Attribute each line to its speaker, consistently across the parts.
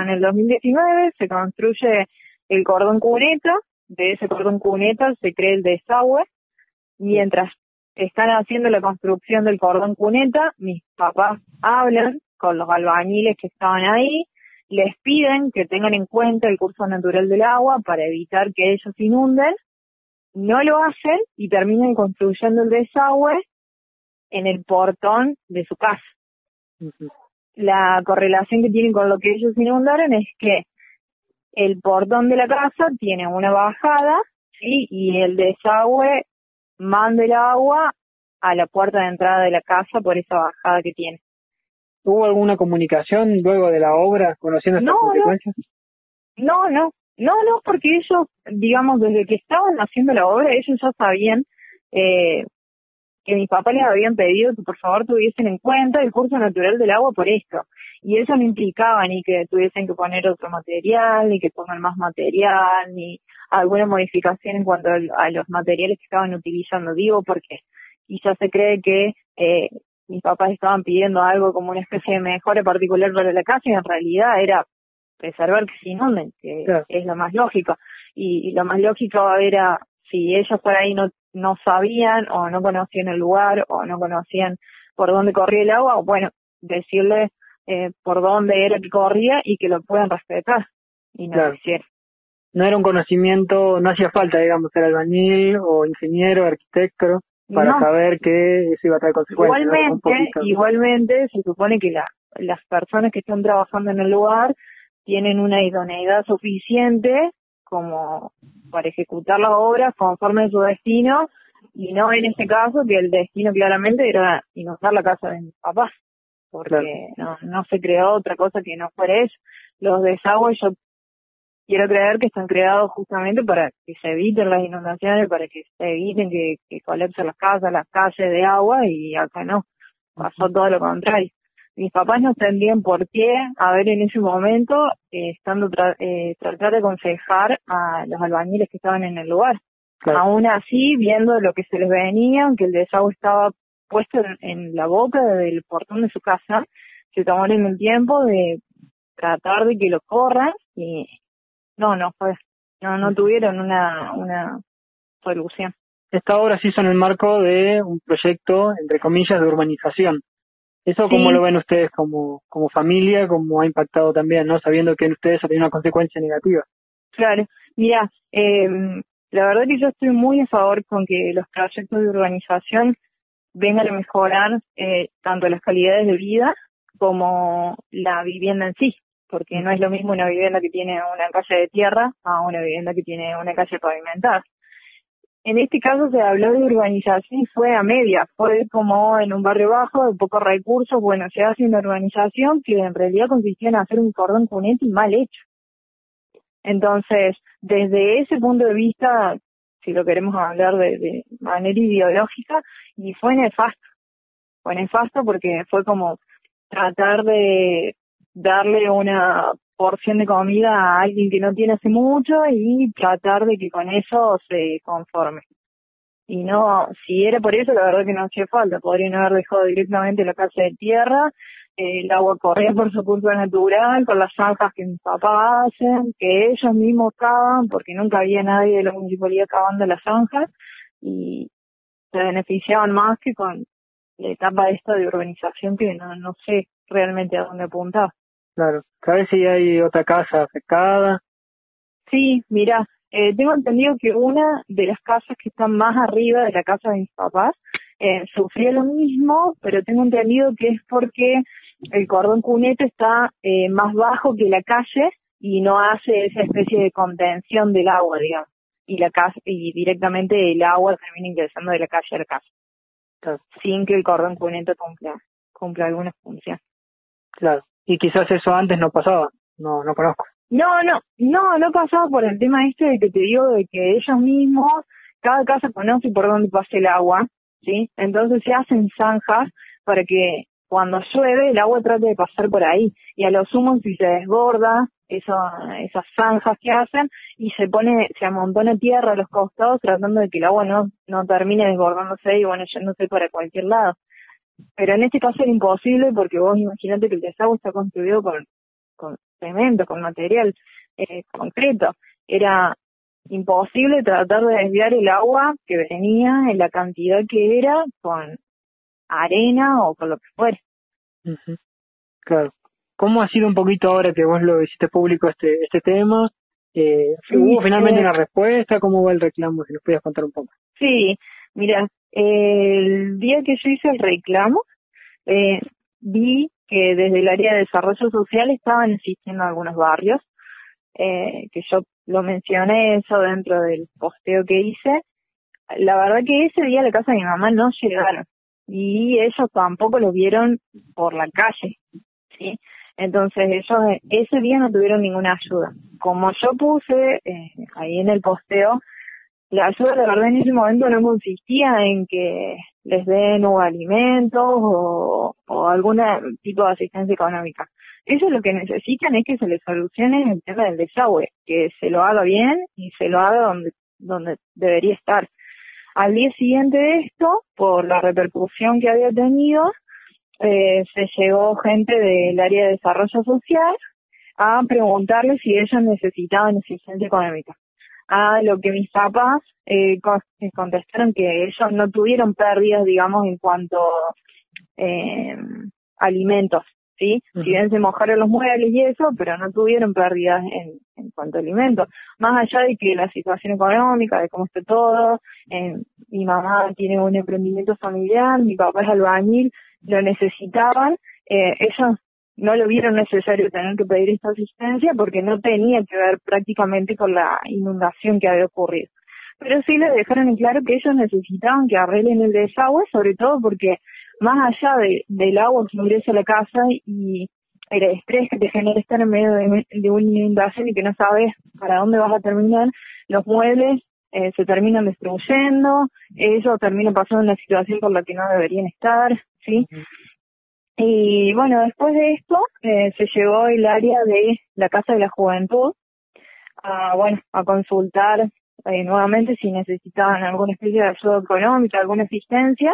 Speaker 1: en el 2019 se construye el cordón cuneta, de ese cordón cuneta se crea el desagüe. Mientras están haciendo la construcción del cordón cuneta, mis papás hablan con los albañiles que estaban ahí, les piden que tengan en cuenta el curso natural del agua para evitar que ellos se inunden, no lo hacen y terminan construyendo el desagüe en el portón de su casa.
Speaker 2: Ujú.
Speaker 1: La correlación que tienen con lo que ellos inundaron es que el portón de la casa tiene una bajada, ¿sí? Y el desagüe manda el agua a la puerta de entrada de la casa por esa bajada que tiene.
Speaker 2: ¿Hubo alguna comunicación luego de la obra conociendo estas consecuencias?
Speaker 1: No, porque ellos, digamos, desde que estaban haciendo la obra, ellos ya sabían que mis papás les habían pedido que por favor tuviesen en cuenta el curso natural del agua por esto. Y eso no implicaba ni que tuviesen que poner otro material, ni que pongan más material, ni alguna modificación en cuanto a los materiales que estaban utilizando. Digo porque quizás se cree que mis papás estaban pidiendo algo como una especie de mejora particular para la casa y en realidad era preservar que se inunden, que
Speaker 2: Claro.
Speaker 1: es lo más lógico. Y lo más lógico era, si ellos por ahí no sabían o no conocían el lugar o no conocían por dónde corría el agua, bueno, decirles por dónde era que corría y que lo puedan respetar. Y no
Speaker 2: Claro.
Speaker 1: lo hicieron.
Speaker 2: No era un conocimiento, no hacía falta, digamos, ser albañil o ingeniero, arquitecto, para
Speaker 1: No,
Speaker 2: saber que eso iba a traer consecuencias. ¿No? Un poquito.
Speaker 1: Igualmente se supone que las personas que están trabajando en el lugar tienen una idoneidad suficiente como para ejecutar las obras conforme a su destino, y no en este caso, que el destino claramente era inundar la casa de mis papás, porque no se creó otra cosa que no fuera eso. Los desagües yo quiero creer que están creados justamente para que se eviten las inundaciones, para que se eviten que colapsen las casas, las calles de agua, y acá no, pasó todo lo contrario. Mis papás no entendían por qué haber en ese momento tratar de aconsejar a los albañiles que estaban en el lugar.
Speaker 2: Claro.
Speaker 1: Aún así, viendo lo que se les venía, aunque el desagüe estaba puesto en la boca del portón de su casa, se tomaron el tiempo de tratar de que lo corran y no tuvieron una solución.
Speaker 2: Esta obra se hizo en el marco de un proyecto, entre comillas, de urbanización. ¿Eso cómo
Speaker 1: Sí.
Speaker 2: lo ven ustedes como familia, cómo ha impactado también, ¿no? Sabiendo que en ustedes ha tenido una consecuencia negativa.
Speaker 1: Claro, mira, la verdad que yo estoy muy a favor con que los proyectos de urbanización vengan a mejorar tanto las calidades de vida como la vivienda en sí, porque no es lo mismo una vivienda que tiene una calle de tierra a una vivienda que tiene una calle pavimentada. En este caso se habló de urbanización y fue a media, fue como en un barrio bajo, de pocos recursos, bueno, se hace una urbanización que en realidad consistía en hacer un cordón cuneta y mal hecho. Entonces, desde ese punto de vista, si lo queremos hablar de manera ideológica, y fue nefasto porque fue como tratar de darle una porción de comida a alguien que no tiene hace mucho y tratar de que con eso se conforme. Y no, si era por eso, la verdad que no hacía falta. Podrían haber dejado directamente la calle de tierra, el agua corría por su curso natural, con las zanjas que mis papás hacen, que ellos mismos cavan, porque nunca había nadie de la municipalidad cavando las zanjas, y se beneficiaban más que con la etapa esta de urbanización que no sé realmente a dónde apuntaba.
Speaker 2: Claro. ¿Sabes si hay otra casa afectada?
Speaker 1: Sí, mira, tengo entendido que una de las casas que están más arriba de la casa de mis papás sufrió lo mismo, pero tengo entendido que es porque el cordón cuneta está más bajo que la calle y no hace esa especie de contención del agua, digamos, y la casa y directamente el agua termina ingresando de la calle a la casa,
Speaker 2: Claro.
Speaker 1: sin que el cordón cuneta cumpla alguna función.
Speaker 2: Claro. Y quizás eso antes no pasaba. No conozco.
Speaker 1: No pasaba por el tema este de que te digo de que ellos mismos, cada casa conoce por dónde pasa el agua, ¿sí? Entonces se hacen zanjas para que cuando llueve el agua trate de pasar por ahí, y a lo sumo si se desborda esas zanjas que hacen y se amontona tierra a los costados tratando de que el agua no termine desbordándose y bueno, yéndose para cualquier lado. Pero en este caso era imposible porque vos imaginate que el desagüe está construido con cemento, con material concreto. Era imposible tratar de desviar el agua que venía en la cantidad que era con arena o con lo que fuera.
Speaker 2: Ujú. Claro. ¿Cómo ha sido un poquito ahora que vos lo hiciste público este tema? ¿Hubo finalmente una respuesta? ¿Cómo va el reclamo? Si nos podías contar un poco.
Speaker 1: Sí, mira, el día que yo hice el reclamo, vi que desde el área de desarrollo social estaban existiendo algunos barrios, que yo lo mencioné eso dentro del posteo que hice. La verdad que ese día a la casa de mi mamá no llegaron y ellos tampoco lo vieron por la calle, ¿sí? Entonces ellos ese día no tuvieron ninguna ayuda. Como yo puse ahí en el posteo, la ayuda, la verdad, en ese momento no consistía en que les den o alimentos o algún tipo de asistencia económica. Ellos lo que necesitan es que se les solucione el tema del desagüe, que se lo haga bien y se lo haga donde debería estar. Al día siguiente de esto, por la repercusión que había tenido, se llegó gente del área de desarrollo social a preguntarles si ellos necesitaban asistencia económica. A lo que mis papás contestaron que ellos no tuvieron pérdidas, digamos, en cuanto alimentos, ¿sí? Uh-huh. Si bien se mojaron los muebles y eso, pero no tuvieron pérdidas en cuanto a alimentos. Más allá de que la situación económica, de cómo está todo, mi mamá tiene un emprendimiento familiar, mi papá es albañil, lo necesitaban, ellos no lo vieron necesario tener que pedir esta asistencia porque no tenía que ver prácticamente con la inundación que había ocurrido. Pero sí les dejaron en claro que ellos necesitaban que arreglen el desagüe, sobre todo porque más allá del agua que ingresa a la casa y el estrés que te genera estar en medio de una inundación y que no sabes para dónde vas a terminar, los muebles se terminan destruyendo, ellos terminan pasando una situación por la que no deberían estar, ¿sí? Uh-huh. Y bueno, después de esto se llegó el área de la Casa de la Juventud a consultar nuevamente si necesitaban alguna especie de ayuda económica, alguna asistencia.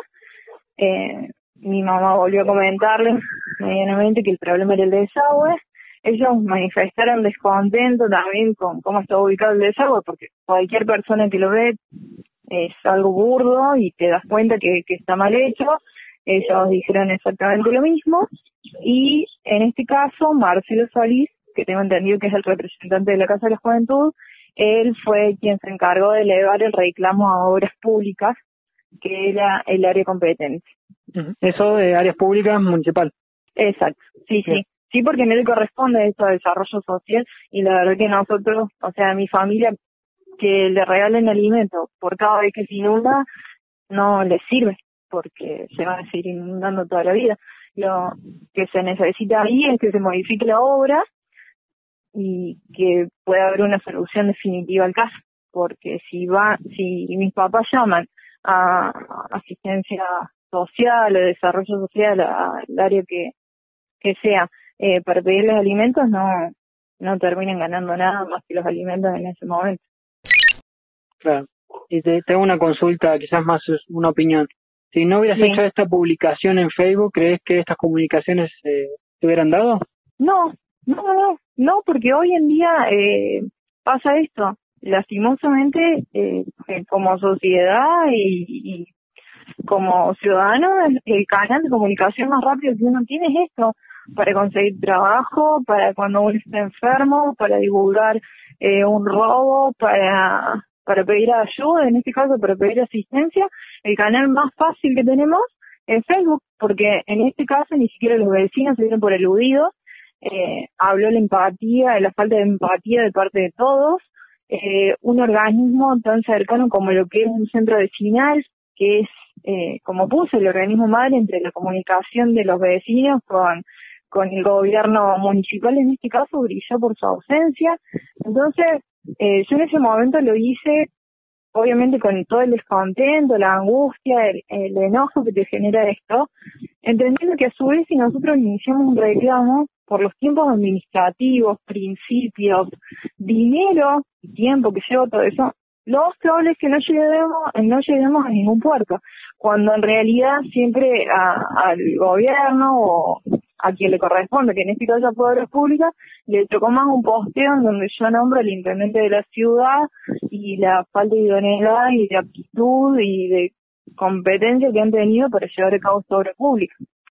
Speaker 1: Mi mamá volvió a comentarles medianamente que el problema era el desagüe. Ellos manifestaron descontento también con cómo está ubicado el desagüe, porque cualquier persona que lo ve es algo burdo y te das cuenta que está mal hecho. Ellos dijeron exactamente lo mismo y en este caso Marcelo Solís, que tengo entendido que es el representante de la Casa de la Juventud, él fue quien se encargó de elevar el reclamo a obras públicas, que era el área competente.
Speaker 2: Eso de áreas públicas municipal.
Speaker 1: Exacto, sí, sí. Sí, porque no le corresponde esto al desarrollo social y la verdad que nosotros, o sea, mi familia, que le regalen alimentos por cada vez que se inunda, no les sirve, porque se van a seguir inundando toda la vida. Lo que se necesita ahí es que se modifique la obra y que pueda haber una solución definitiva al caso, porque si mis papás llaman a asistencia social o desarrollo social, al área que sea, para pedirles alimentos, no terminan ganando nada más que los alimentos en ese momento.
Speaker 2: Claro. Y te hago una consulta, quizás más una opinión. Si no hubieras hecho esta publicación en Facebook, ¿crees que estas comunicaciones se hubieran dado?
Speaker 1: No, porque hoy en día pasa esto. Lastimosamente, como sociedad y como ciudadano, el canal de comunicación más rápido que uno tiene es esto, para conseguir trabajo, para cuando uno está enfermo, para divulgar un robo, para pedir ayuda, en este caso para pedir asistencia. El canal más fácil que tenemos es Facebook, porque en este caso ni siquiera los vecinos se dieron por eludidos. Habló la empatía, la falta de empatía de parte de todos, un organismo tan cercano como lo que es un centro vecinal, que es, como puse, el organismo madre entre la comunicación de los vecinos con el gobierno municipal, en este caso brilló por su ausencia. Entonces, yo en ese momento lo hice, obviamente con todo el descontento, la angustia, el enojo que te genera esto, entendiendo que a su vez si nosotros iniciamos un reclamo por los tiempos administrativos, principios, dinero y tiempo que lleva todo eso, lo más probable es que no lleguemos a ningún puerto, cuando en realidad siempre al gobierno o a quien le corresponde, que en este caso fue Obras Públicas, le tocó más un posteo en donde yo nombro al intendente de la ciudad y la falta de idoneidad y de aptitud y de competencia que han tenido para llevar a cabo esta obra pública.